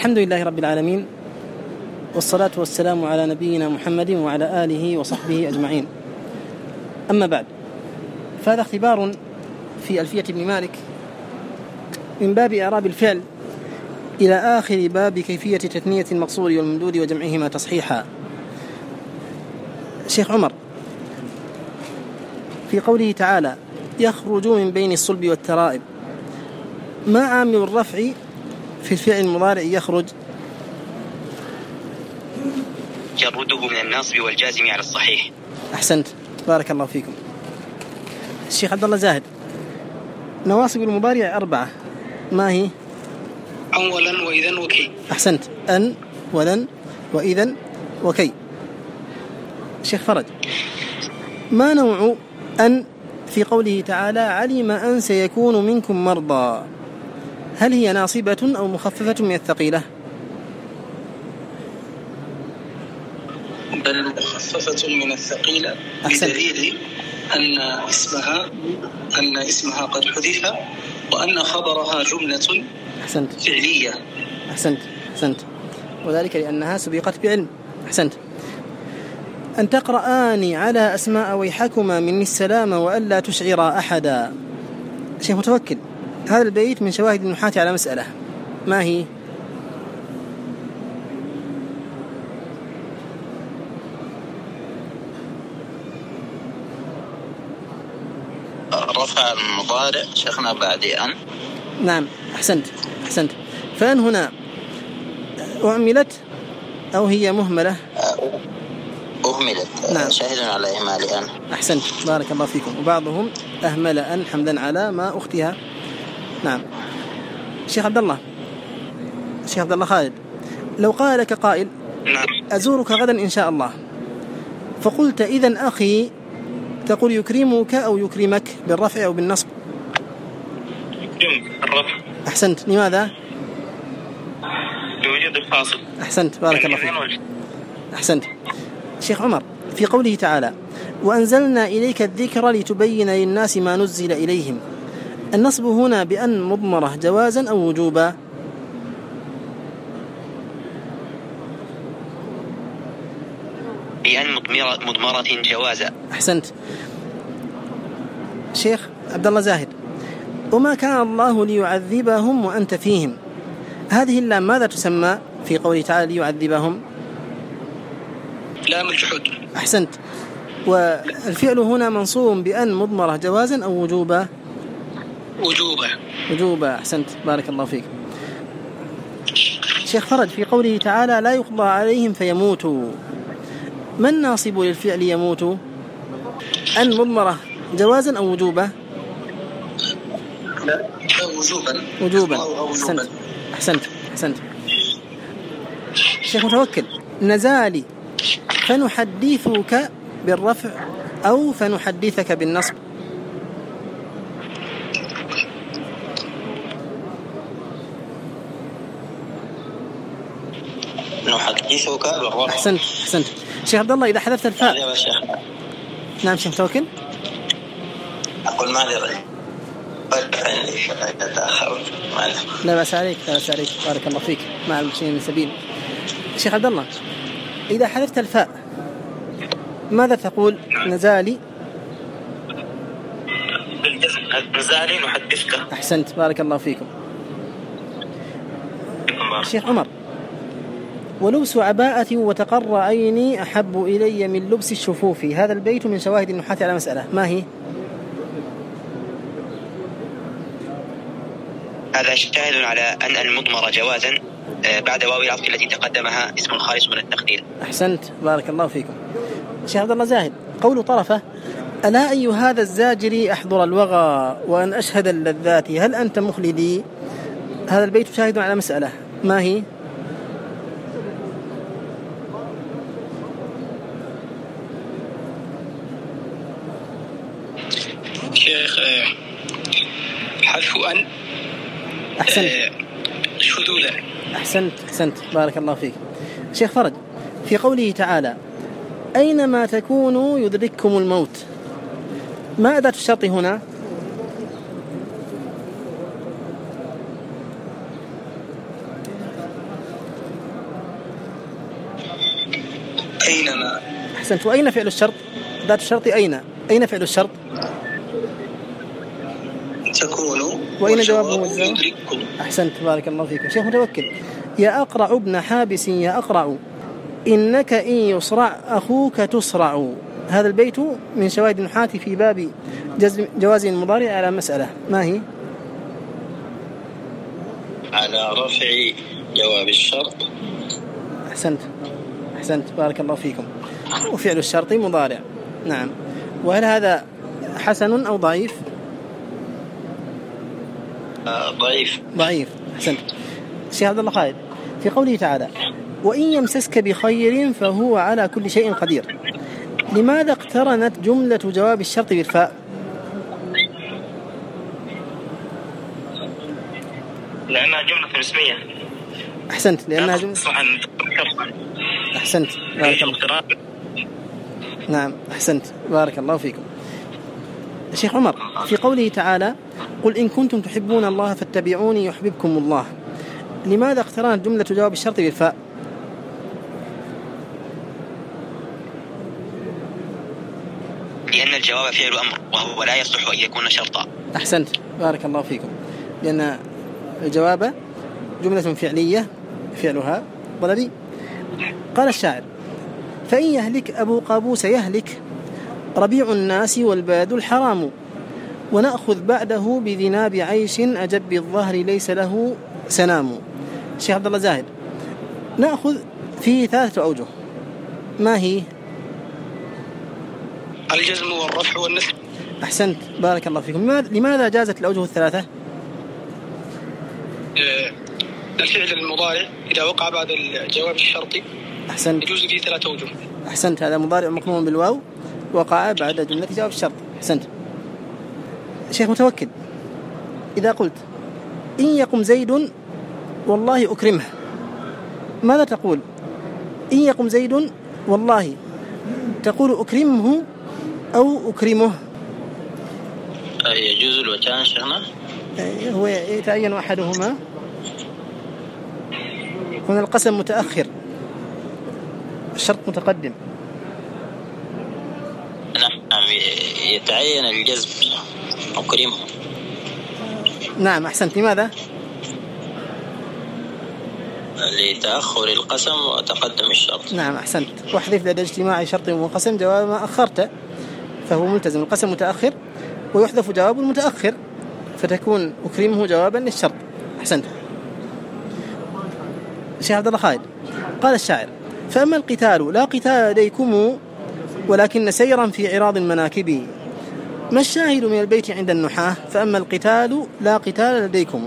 الحمد لله رب العالمين، والصلاة والسلام على نبينا محمد وعلى آله وصحبه أجمعين. أما بعد، فهذا اختبار في ألفية ابن مالك من باب إعراب الفعل إلى آخر باب كيفية تثنية المقصور والممدود وجمعهما تصحيحا. شيخ عمر في قوله تعالى يخرج من بين الصلب والترائب، ما عامل الرفع في الفعل المضارع يخرج؟ جرده من الناصب والجازم على الصحيح. أحسنت، بارك الله فيكم. الشيخ عبد الله زاهد، نواصب المضارع 4 ما هي؟ أن ولن وإذن وكي. أحسنت، أن ولن وإذن وكي. الشيخ فرج، ما نوع أن في قوله تعالى علم أن سيكون منكم مرضى؟ هل هي ناصبة أو مخففة من الثقيلة؟ بل مخففة من الثقيلة، بدليل أن اسمها قد حذف وأن خبرها جملة فعلية. أحسنت، وذلك لأنها سبقت بعلم. أحسنت. أن تقرآني على أسماء ويحكما مني السلام وألا تشعر أحدا. شيخ متوكل، هذا البيت من شواهد النحاة على مسألة، ما هي؟ رفع المضارع شيخنا بعد أن. نعم، أحسنت. فأن هنا أعملت أو هي مهملة؟ أهملت. نعم. شاهد على إهمال أن. أحسنت، بارك الله فيكم. وبعضهم أهمل أن حمدا على ما أختها. نعم. شيخ عبد الله خالد، لو قال لك قائل أزورك غدا إن شاء الله، فقلت إذن أخي، تقول يكرمك أو يكرمك بالرفع أو بالنصب؟ يكرمك الرفع. أحسنت، لماذا؟ لوجود الفاصل. أحسنت، بارك الله فيك. أحسنت. شيخ عمر في قوله تعالى وأنزلنا إليك الذكر لتبين للناس ما نزل إليهم، النصب هنا بأن مضمرة جوازا أو وجوبا؟ بأن مضمرة جوازا. أحسنت. شيخ عبد الله زاهد، وما كان الله ليعذبهم وأنت فيهم، هذه اللام ماذا تسمى في قوله تعالى ليعذبهم؟ لام الجحود. أحسنت. والفعل هنا منصوب بأن مضمرة جوازا أو وجوبا؟ وجوبا. أحسنت، بارك الله فيك. شيخ فرج في قوله تعالى لا يقضى عليهم فيموتوا، ما الناصب للفعل يموت؟ أن مضمرة جوازا أو وجوبا؟ لا، وجوبا. أحسنت. شيخ متوكل، نزالي فنحدثك بالرفع أو فنحدثك بالنصب؟ نحدثك بالرفع. أحسنت. شيخ عبد الله، إذا حذفت الفاء. نعم شيخ متوكل. أقول معذرة لا بأس عليك، بارك الله فيك، مع المشي من سبيل. شيخ عبد الله، إذا حذفت الفاء ماذا تقول؟ نزالي نحدثك. أحسنت، بارك الله فيكم. شيخ عمر، ولبس عباءة وتقر عيني أحب إلي من لبس الشفوف، هذا البيت من شواهد النحاة على مسألة، ما هي؟ هذا شاهد على أن المضمرة جوازا بعد واو العطف التي تقدمها اسم خالص من التقدير. أحسنت، بارك الله فيكم. شيخ عبد الله زاهد، قول طرفة ألا أي هذا الزاجر أحضر الوغى وأن أشهد اللذات هل أنت مخلدي، هذا البيت شاهد على مسألة، ما هي؟ شيخ حذف أن. أحسنت. شذوذا. أحسنت، بارك الله فيك. شيخ فرج في قوله تعالى أينما تكونوا يدرككم الموت، ما أداة الشرط هنا؟ أينما. أحسنت. وأين فعل الشرط؟ ذات الشرط أين فعل الشرط؟ تكون. وأين جوابه مجزم؟ أحسنت بارك الله فيكم. شيخ متوكل: يا أقرع ابن حابس يا أقرع إنك إن يصرع أخوك تصرع. هذا البيت من شواهد النحاة في باب جواز المضارع على مسألة، ما هي؟ على رفع جواب الشرط. أحسنت بارك الله فيكم. وفعل الشرط مضارع. نعم. وهل هذا حسن أو ضعيف؟ ضعيف. أحسنت. الشيخ عبد الله خالد في قوله تعالى: وإن يمسسك بخير فهو على كل شيء قدير، لماذا اقترنت جملة جواب الشرط بالفاء؟ لأنها جملة اسمية. أحسنت. لأنها جملة. أحسنت بارك الله. نعم أحسنت بارك الله فيكم. الشيخ عمر في قوله تعالى: قل إن كنتم تحبون الله فاتبعوني يحببكم الله، لماذا اقترنت جملة جواب الشرط بالفاء؟ لأن الجواب فعل أمر وهو لا يصلح أن يكون شرطا. أحسنت بارك الله فيكم. لأن الجواب جملة فعلية فعلها طلبي. قال الشاعر: فإن يهلك أبو قابوس يهلك ربيع الناس والباد الحرام، ونأخذ بعده بذناب عيش أجب الظهر ليس له سنام. الشيخ عبد الله زاهد: نأخذ فيه 3 أوجه، ما هي؟ الجزم والرفع والنسب. أحسنت بارك الله فيكم. لماذا جازت الأوجه 3؟ الفعل المضارع إذا وقع بعد الجواب الشرطي أحسنت يجوز فيه 3 أوجه. أحسنت. هذا مضارع مقرون بالواو وقع بعد جملة جواب الشرط. أحسنت. شيخ متوكل إذا قلت إن يقم زيد والله أكرمه، ماذا تقول؟ إن يقم زيد والله تقول أكرمه أو أكرمه؟ يجوز الوجهان شيخنا. هو يتعين أحدهما. هنا القسم متأخر، الشرط متقدم. نعم يتعين الجزم أكرمه. نعم أحسنت. لماذا؟ لتأخر القسم وتقدم الشرط. نعم أحسنت. واحذف لدى اجتماع شرط وقسم جواب ما أخرت، فهو ملتزم. القسم متأخر ويحذف جواب المتأخر فتكون أكرمه جوابا للشرط. أحسنت. الشيخ عبد الله خالد قال الشاعر: فأما القتال لا قتال لديكم ولكن سيرا في عراض المناكب. ما الشاهد من البيت عند النحاة؟ فأما القتال لا قتال لديكم.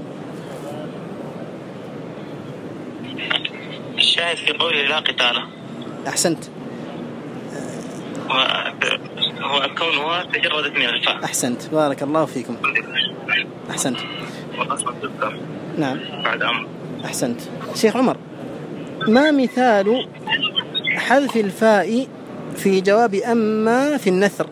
الشاهد في قوله لا قتال. أحسنت. هو كونه تجردت من الفاء. أحسنت بارك الله فيكم. أحسنت. نعم بعد أمر. أحسنت. شيخ عمر ما مثال حذف الفاء في جواب أما في النثر؟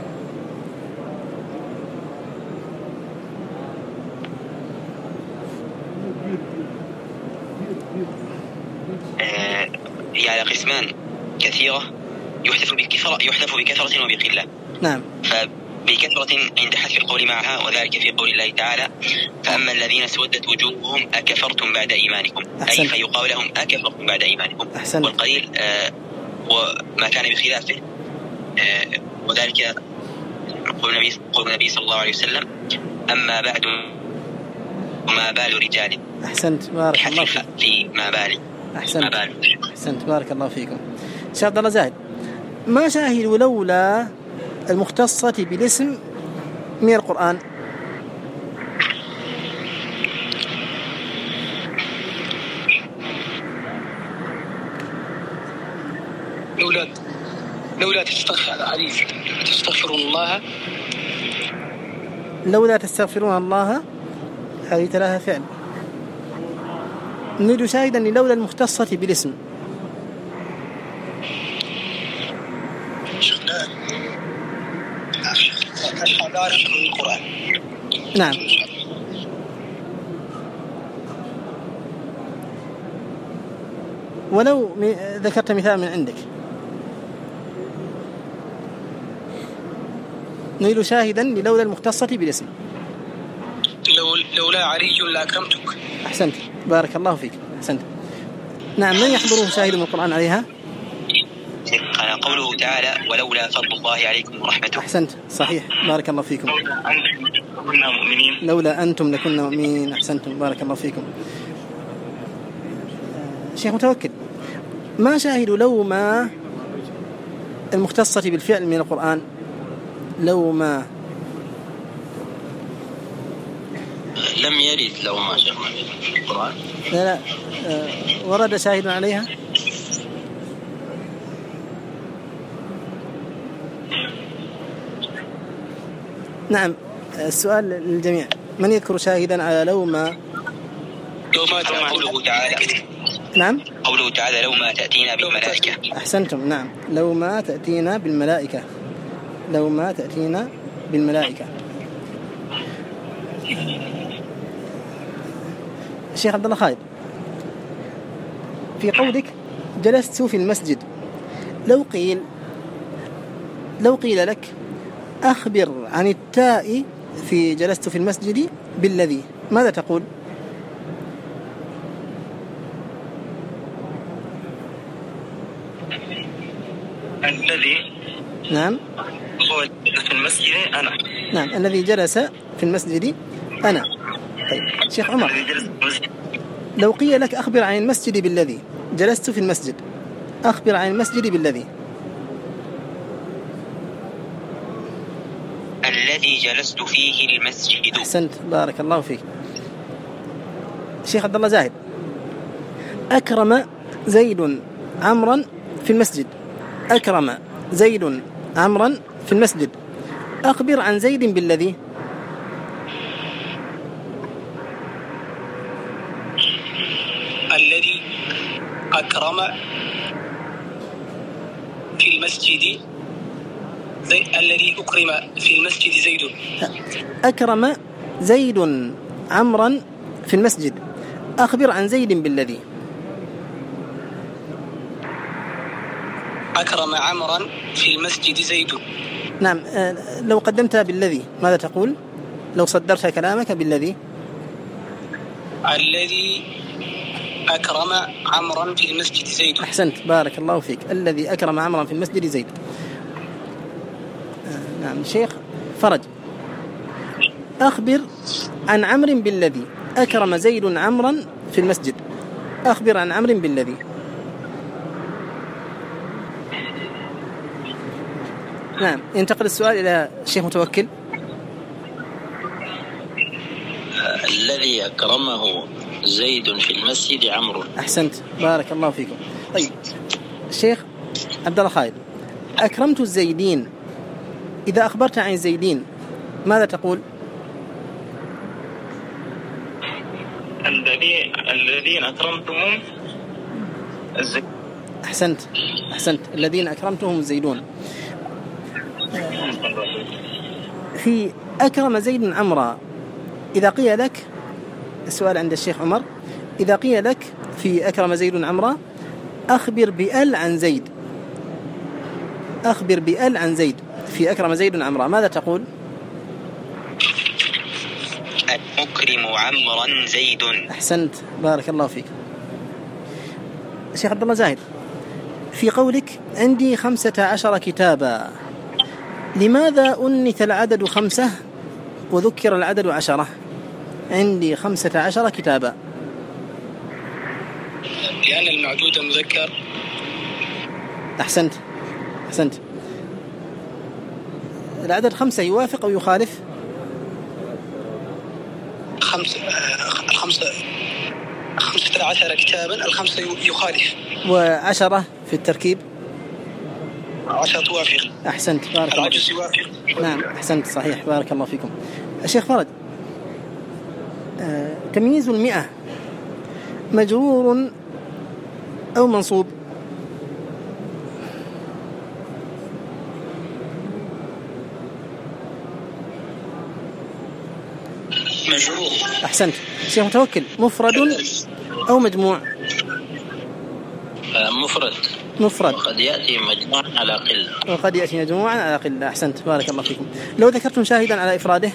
هي على قسمان كثيرة، يحذف بكثرة وبقلة. نعم. فبكثرة عند حذف القول معها، وذلك في قول الله تعالى: فأما الذين اسودت وجوههم أكفرتم بعد إيمانكم. أحسنت. أي فيقال لهم أكفرتم بعد إيمانكم. أحسنت. والقليل وما كان بخلافه، وذلك قول النبي صلى الله عليه وسلم: أما بعد ما بال رجال. أحسنت بارك الله فيكم. في ما بالي. أحسنت بارك الله فيكم. شيخ عبد الله زاهد ما شاهد لولا المختصة بالاسم من القرآن؟ لولا تستغفرون الله. لولا تستغفرون الله هذه 3 فعل. نريد شاهدا لولا المختصة بالاسم. نعم. ولو ذكرت مثال من عندك. نريد شاهدا للولا المختصة بالاسم. لولا علي لأكرمتك. أحسنت بارك الله فيك. أحسنت. نعم، من يحضره شاهد من القرآن عليها؟ قوله تعالى ولولا فضل الله عليكم ورحمته. أحسنت صحيح بارك الله فيكم. لولا أنتم لكنا مؤمنين. أحسنتم بارك الله فيكم. شيخ متوكل، ما شاهد لو ما المختصة بالفعل من القرآن؟ لو ما لم يرد لو ما شاهد في القرآن. لا ورد شاهد عليها؟ نعم، السؤال للجميع، من يذكر شاهدا على لو ما؟ قوله تعالى. نعم، قوله تعالى لو ما تأتينا بالملائكة. أحسنتم. نعم، لو ما تأتينا بالملائكة. لو ما تأتينا بالملائكة. الشيخ عبد الله خالد، في قولك جلست في المسجد، لو قيل لك أخبر عن التاء في جلست في المسجد بالذي، ماذا تقول؟ الذي. نعم، هو في المسجد أنا. نعم، الذي جلس في المسجد أنا. طيب شيخ عمر، لو قيل لك أخبر عن المسجد بالذي، جلست في المسجد، أخبر عن المسجد بالذي. الذي جلست فيه المسجد. أحسنت بارك الله فيك. الشيخ عبد الله زاهد، أكرم زيد عمرا في المسجد، أكرم زيد عمرا في المسجد، أخبر عن زيد بالذي. الذي أكرم في المسجد الذي أكرم في المسجد زيد. أكرم زيد عمرا في المسجد، أخبر عن زيد بالذي. أكرم عمرا في المسجد زيد. نعم، لو قدمتها بالذي ماذا تقول؟ لو صدرت كلامك بالذي. الذي أكرم عمرا في المسجد زيد. أحسنت بارك الله فيك. الذي أكرم عمرا في المسجد زيد. نعم. شيخ فرج، أخبر عن عمرو بالذي، أكرم زيد عمرا في المسجد، أخبر عن عمرو بالذي. نعم، ينتقل السؤال إلى الشيخ متوكل. الذي أكرمه زيد في المسجد عمرو. أحسنت بارك الله فيكم. طيب الشيخ عبد الله خالد، أكرمت الزيدين، إذا أخبرت عن الزيدين ماذا تقول؟ الذين أكرمتهم الزيدون. أحسنت الذين أكرمتهم الزيدون. في أكرم زيد عمرا، إذا قيل لك، السؤال عند الشيخ عمر، إذا قيل لك في أكرم زيد عمرا أخبر بأل عن زيد، أخبر بأل عن زيد في أكرم زيد عمرا، ماذا تقول؟ أكرم عمرا زيد. أحسنت بارك الله فيك. الشيخ عبد الله زاهد، في قولك عندي 15 كتابا، لماذا أنث العدد 5 وذكر العدد 10؟ عندي 15 كتابا. لأن المعدود مذكر. أحسنت. العدد 5 يوافق أو يخالف؟ 15 كتابا، 5 يخالف. 10 في التركيب؟ 10 توافق. أحسنت بارك الله فيك. يوافق. نعم أحسنت صحيح بارك الله فيكم. الشيخ فرج، تمييز 100 مجرور أو منصوب؟ مجرور. أحسنت. الشيخ متوكل، مفرد أو مجموع؟ مفرد. مفرد. وقد يأتي مجموعا على قلة. وقد يأتي مجموعا على قلة. أحسنت بارك الله فيكم. لو ذكرتم شاهدا على إفراده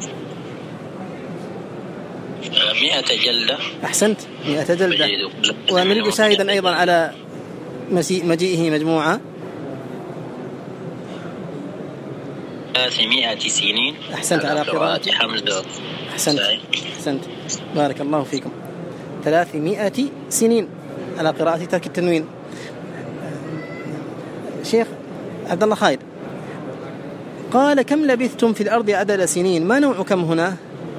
100 جلدة. أحسنت 100 جلدة. ونريد شاهدا أيضا على مجيئه مجموعة 300 سنين. أحسنت على قراءة حمزة. أحسنت بارك الله فيكم. 300 سنين على قراءة ترك التنوين. شيخ عبد الله خالد قال كم لبثتم في الأرض عدد سنين، ما نوع كم هنا؟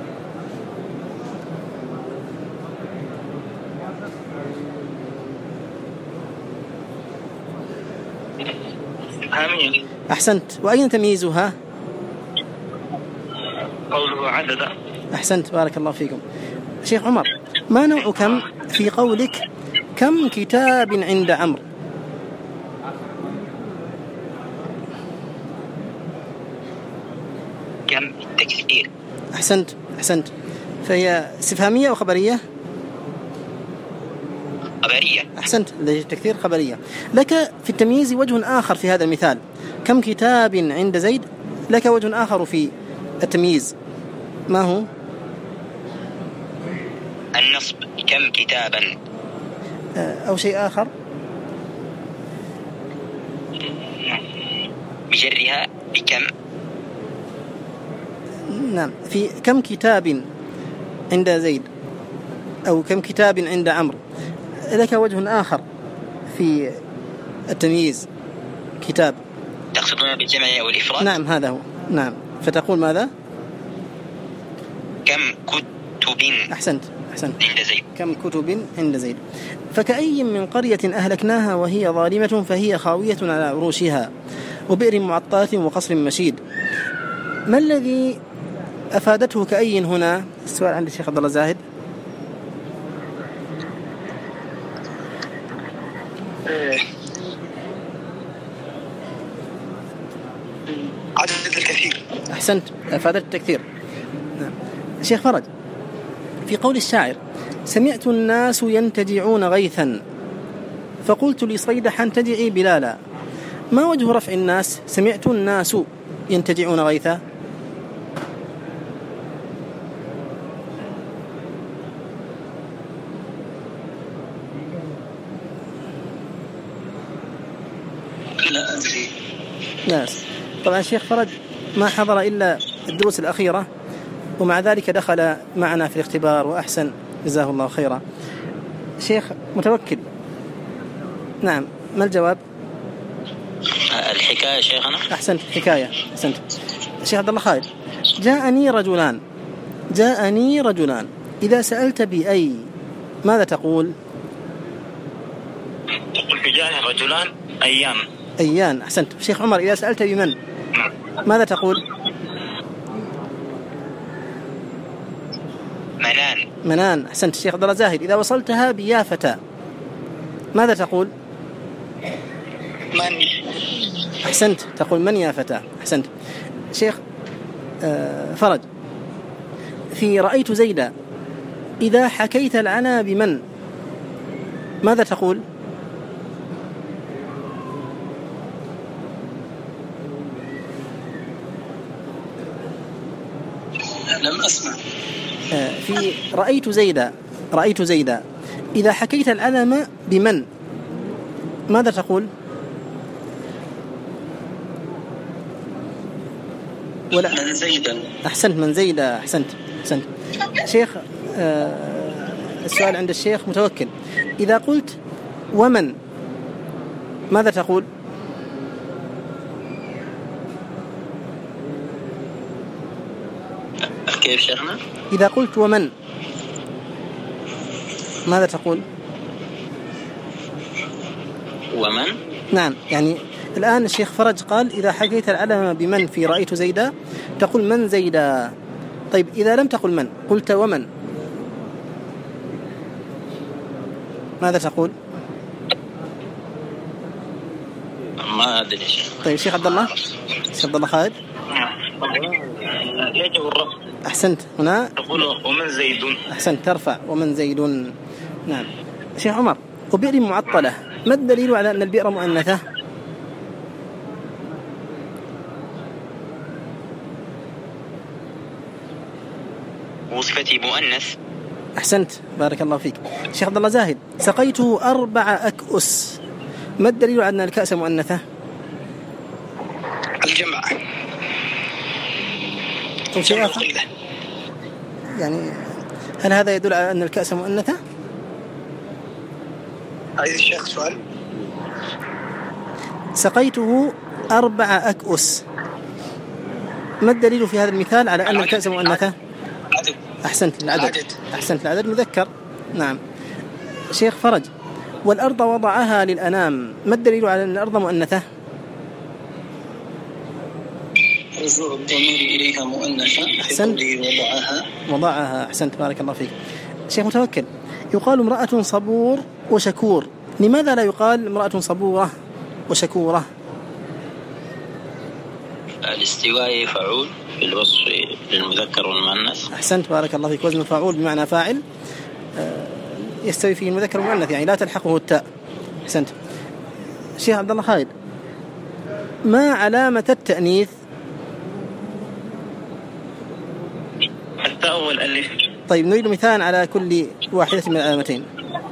آمين. أحسنت. وأين تمييزها؟ قوله عدد. أحسنت بارك الله فيكم. شيخ عمر ما نوع كم في قولك كم كتاب عند عمرو؟ كم تكثير. أحسنت فهي استفهامية أو خبرية؟ خبرية. أحسنت التكثير خبرية. لك في التمييز وجه آخر في هذا المثال، كم كتاب عند زيد، لك وجه آخر في التمييز، ما هو؟ النصب كم كتابا. أو شيء آخر بجرها بكم. نعم في كم كتاب عند زيد أو كم كتاب عند عمرو، لك وجه آخر في التمييز كتاب. تقصدون بالجمع أو الإفراد؟ نعم هذا هو. نعم فتقول ماذا؟ كم كتب. أحسنت عند زيد. كم كتب عند زيد. فكأي من قرية أهلكناها وهي ظالمة فهي خاوية على عروشها وبئر معطلة وقصر مشيد. ما الذي أفادته كأي هنا؟ السؤال عند الشيخ عبد الله زاهد. عدد الكثير. أحسنت أفادت التكثير. نعم. الشيخ فرج في قول الشاعر سمعت الناس ينتجعون غيثا فقلت لصيدح انتجعي بلالا، ما وجه رفع الناس؟ سمعت الناس ينتجعون غيثا. لا أدري. ناس. طبعا الشيخ فرج ما حضر إلا الدروس الأخيرة ومع ذلك دخل معنا في الاختبار وأحسن جزاه الله خيرا. شيخ متوكل نعم ما الجواب؟ الحكاية شيخنا. أحسنت حكاية. أحسنت. الشيخ عبد الله خالد جاءني رجلان إذا سألت بأي ماذا تقول؟ تقول بجانب رجلان أيان. أحسنت. شيخ عمر إذا سألت بمن ماذا تقول؟ منان. أحسنت. الشيخ عبد الله زاهد إذا وصلتها بيا فتى ماذا تقول؟ من. أحسنت تقول من يا فتى. أحسنت. شيخ فرج في رأيت زيدا إذا حكيت العنا بمن ماذا تقول؟ لم أسمع. في رأيت زيدا إذا حكيت العلم بمن ماذا تقول؟ من زيدا. أحسنت من زيدا. أحسنت. شيخ السؤال عند الشيخ متوكل إذا قلت ومن ماذا تقول؟ كيف شيخنا؟ إذا قلت ومن ماذا تقول؟ ومن؟ نعم يعني الآن الشيخ فرج قال إذا حكيت العلم بمن في رأيت زيدا تقول من زيدا. طيب إذا لم تقل من قلت ومن ماذا تقول؟ ما أدري. طيب الشيخ عبد الله خالد يجب الرفع. أحسنت. هنا تقول ومن زيد. أحسنت ترفع ومن زيد. نعم. شيخ عمر وبئر معطلة ما الدليل على أن البئر مؤنثة؟ وصفتي مؤنث. أحسنت بارك الله فيك. شيخ عبد الله زاهد، سقيته 4 أكؤس، ما الدليل على أن الكأس مؤنثة؟ الجمع. يعني هل هذا يدل على أن الكأس مؤنثة؟ عايز الشيخ سؤال. سقيته 4 أكؤس، ما الدليل في هذا المثال على أن الكأس مؤنثة؟ أحسنت العدد. أحسنت العدد مذكر. نعم. شيخ فرج، والأرض وضعها للأنام، ما الدليل على أن الأرض مؤنثة؟ رجوع الضمير إليها مؤنثة. أحسنت. وضعها. أحسنت بارك الله فيك. شيخ متوكل، يقال امرأة صبور وشكور، لماذا لا يقال امرأة صبورة وشكورة؟ الاستواء فعول بالوصف للمذكر والمؤنث. أحسنت بارك الله فيك. وزن فعول بمعنى فاعل يستوي فيه المذكر والمؤنث، يعني لا تلحقه التاء. أحسنت. شيخ عبد الله خالد، ما علامة التأنيث؟ التاء والألف. طيب نريد مثال على كل واحدة من العلامتين.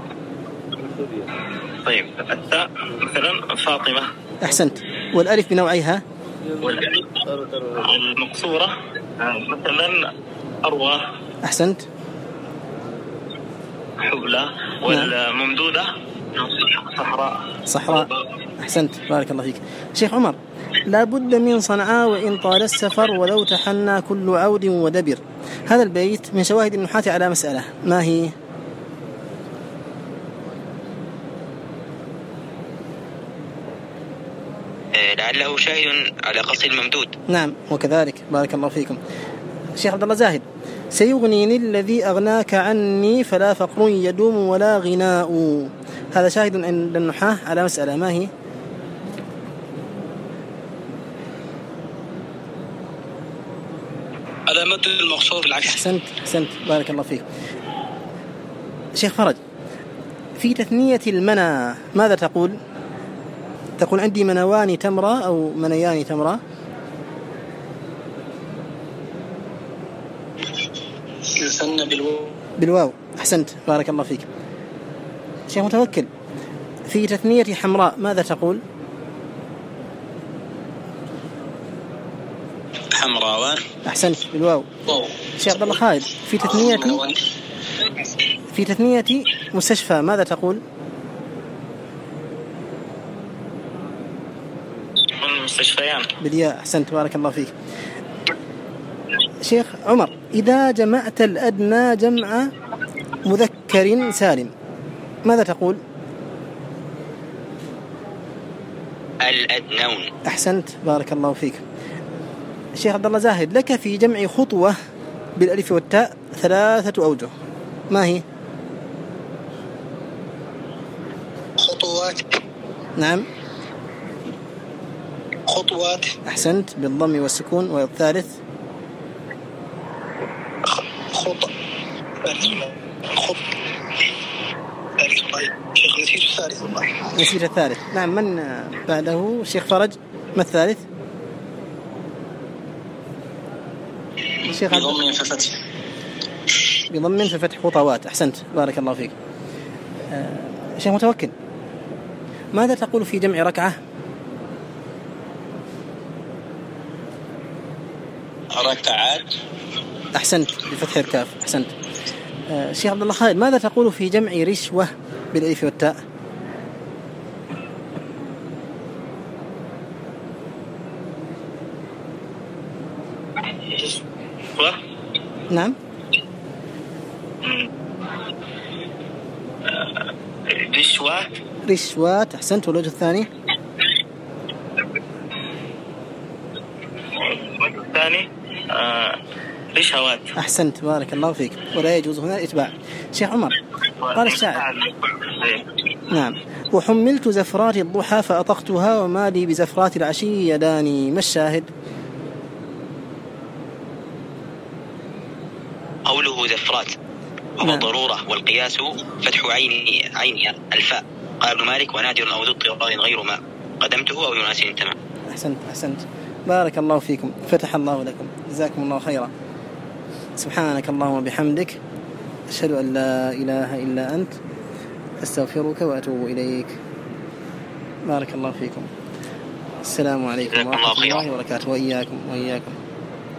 طيب التاء مثلا فاطمة. أحسنت. والألف بنوعيها؟ والألف المقصورة مثلا أروى. أحسنت. حبلى. والممدودة صحراء. أحسنت بارك الله فيك. شيخ عمر، لا بد من صنعاء وإن طال السفر ولو تحنى كل عود ودبر، هذا البيت من شواهد النحاة على مسألة، ما هي؟ لعله شاهد على قصد الممدود. نعم وكذلك بارك الله فيكم. شيخ عبد الله زاهد، سيغنيني الذي أغناك عني فلا فقر يدوم ولا غناء، هذا شاهد عند النحاة على مسألة، ما هي؟ علامة المقصور بالعكس. أحسنت بارك الله فيك. شيخ فرج، في تثنية المنى ماذا تقول؟ تقول عندي منوان تمرة أو منيان تمرة؟ يثنى بالواو. أحسنت بارك الله فيك. شيخ متوكل، في تثنية حمراء ماذا تقول؟ حمراوان. أحسنت بالواو. شيخ عبد الله خالد، في تثنية مستشفى ماذا تقول؟ مستشفيان. بالياء. أحسنت بارك الله فيك. شيخ عمر، إذا جمعت الأدنى جمع مذكر سالم ماذا تقول؟ الأدنون. أحسنت بارك الله فيك. شيخ عبد الله زاهد، لك في جمع خطوة بالألف والتاء 3 أوجه، ما هي؟ خطوات. نعم خطوات. أحسنت بالضم والسكون. والثالث؟ خط. شيخ نسيت الثالث. نعم من بعده؟ شيخ فرج، ما الثالث؟ شيخ بضم ففتح خطوات. أحسنت بارك الله فيك. شيخ متوكل، ماذا تقول في جمع ركعة؟ ركعات. أحسنت بفتح الكاف. أحسنت. شيخ عبد الله خالد، ماذا تقول في جمع رشوة بالألف والتاء؟ نعم رشوات. أحسنت. والوجه الثاني؟ رشوات. أحسنت بارك الله فيك. ولا يجوز هنا الإتباع. شيخ عمر، قال الشاعر نعم، وحملت زفرات الضحى فأطقتها وما لي بزفرات العشي يداني، ما الشاهد؟ قوله زفرات وهو ضرورة، والقياس فتح عين الفاء قال ابن مالك: ونادر أو ذو اضطرار غير ما قدمته أو يناسب تمام. أحسنت بارك الله فيكم، فتح الله لكم، جزاكم الله خيرا. سبحانك اللهم وبحمدك، أشهد أن لا إله إلا أنت، أستغفرك وأتوب إليك. بارك الله فيكم. السلام عليكم ورحمة الله وبركاته. وإياكم.